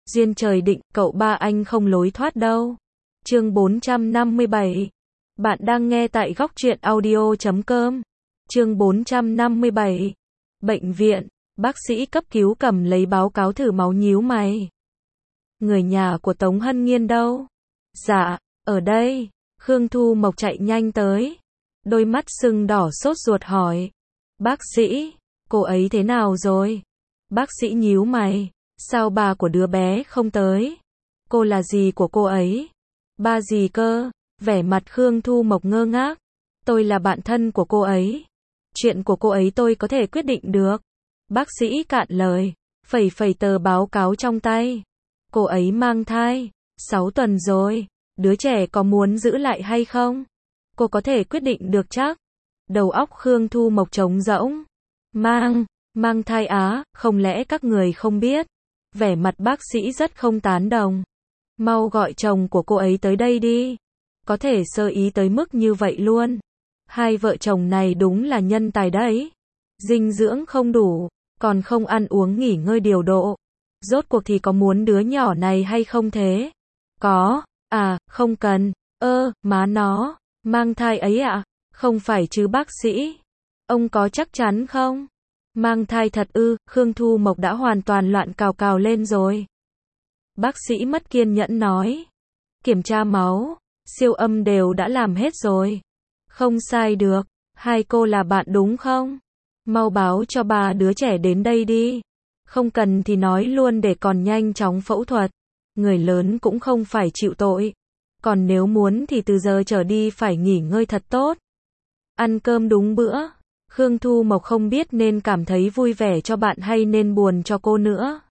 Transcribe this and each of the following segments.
Duyên trời định, cậu ba anh không lối thoát đâu. Chương 457. Bạn đang nghe tại góc truyện audio.com. Chương 457. Bệnh viện, bác sĩ cấp cứu cầm lấy báo cáo thử máu nhíu mày. Người nhà của Tống Hân Nghiên đâu? Dạ, ở đây. Khương Thu Mộc chạy nhanh tới. Đôi mắt sưng đỏ sốt ruột hỏi. Bác sĩ, cô ấy thế nào rồi? Bác sĩ nhíu mày. Sao bà của đứa bé không tới? Cô là gì của cô ấy? Ba gì cơ? Vẻ mặt Khương Thu Mộc ngơ ngác. Tôi là bạn thân của cô ấy. Chuyện của cô ấy tôi có thể quyết định được. Bác sĩ cạn lời, phẩy phẩy tờ báo cáo trong tay. Cô ấy mang thai, 6 tuần rồi. Đứa trẻ có muốn giữ lại hay không? Cô có thể quyết định được chắc. Đầu óc Khương Thu Mộc trống rỗng. Mang thai á, không lẽ các người không biết? Vẻ mặt bác sĩ rất không tán đồng. Mau gọi chồng của cô ấy tới đây đi. Có thể sơ ý tới mức như vậy luôn. Hai vợ chồng này đúng là nhân tài đấy. Dinh dưỡng không đủ, còn không ăn uống nghỉ ngơi điều độ. Rốt cuộc thì có muốn đứa nhỏ này hay không thế? Có, không cần. Má nó, mang thai ấy ạ? Không phải chứ bác sĩ. Ông có chắc chắn không? Mang thai thật ư? Khương Thu Mộc đã hoàn toàn loạn cào cào lên rồi. Bác sĩ mất kiên nhẫn nói. Kiểm tra máu, siêu âm đều đã làm hết rồi. Không sai được, hai cô là bạn đúng không? Mau báo cho bà đứa trẻ đến đây đi. Không cần thì nói luôn để còn nhanh chóng phẫu thuật. Người lớn cũng không phải chịu tội. Còn nếu muốn thì từ giờ trở đi phải nghỉ ngơi thật tốt. Ăn cơm đúng bữa. Khương Thu Mộc không biết nên cảm thấy vui vẻ cho bạn hay nên buồn cho cô nữa.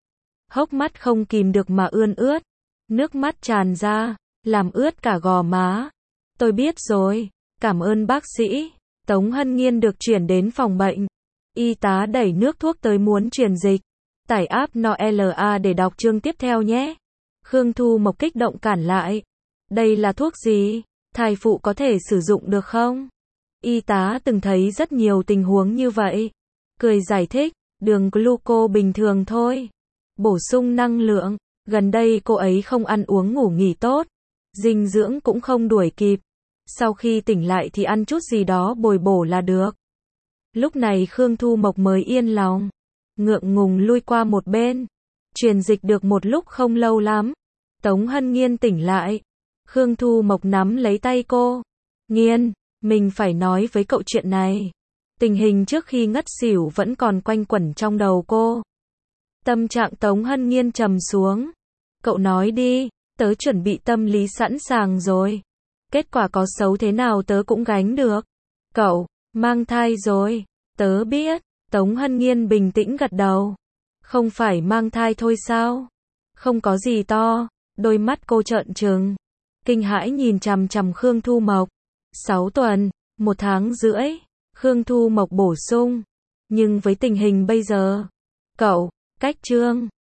Hốc mắt không kìm được mà ươn ướt. Nước mắt tràn ra, làm ướt cả gò má. Tôi biết rồi, cảm ơn bác sĩ. Tống Hân Nghiên được chuyển đến phòng bệnh. Y tá đẩy nước thuốc tới muốn truyền dịch. Tải app NOLA để đọc chương tiếp theo nhé. Khương Thu Mộc kích động cản lại. Đây là thuốc gì? Thai phụ có thể sử dụng được không? Y tá từng thấy rất nhiều tình huống như vậy. Cười giải thích, đường gluco bình thường thôi. Bổ sung năng lượng. Gần đây cô ấy không ăn uống ngủ nghỉ tốt. Dinh dưỡng cũng không đuổi kịp. Sau khi tỉnh lại thì ăn chút gì đó bồi bổ là được. Lúc này Khương Thu Mộc mới yên lòng. Ngượng ngùng lui qua một bên. Truyền dịch được một lúc không lâu lắm. Tống Hân Nghiên tỉnh lại. Khương Thu Mộc nắm lấy tay cô. Nghiên, mình phải nói với cậu chuyện này. Tình hình trước khi ngất xỉu vẫn còn quanh quẩn trong đầu cô. Tâm trạng Tống Hân Nghiên trầm xuống. Cậu nói đi, tớ chuẩn bị tâm lý sẵn sàng rồi. Kết quả có xấu thế nào tớ cũng gánh được. Cậu, mang thai rồi. Tớ biết. Tống Hân Nghiên bình tĩnh gật đầu. Không phải mang thai thôi sao? Không có gì to. Đôi mắt cô trợn trừng. Kinh hãi nhìn chằm chằm Khương Thu Mộc. 6 tuần, 1 tháng rưỡi. Khương Thu Mộc bổ sung. Nhưng với tình hình bây giờ, cậu, cách chương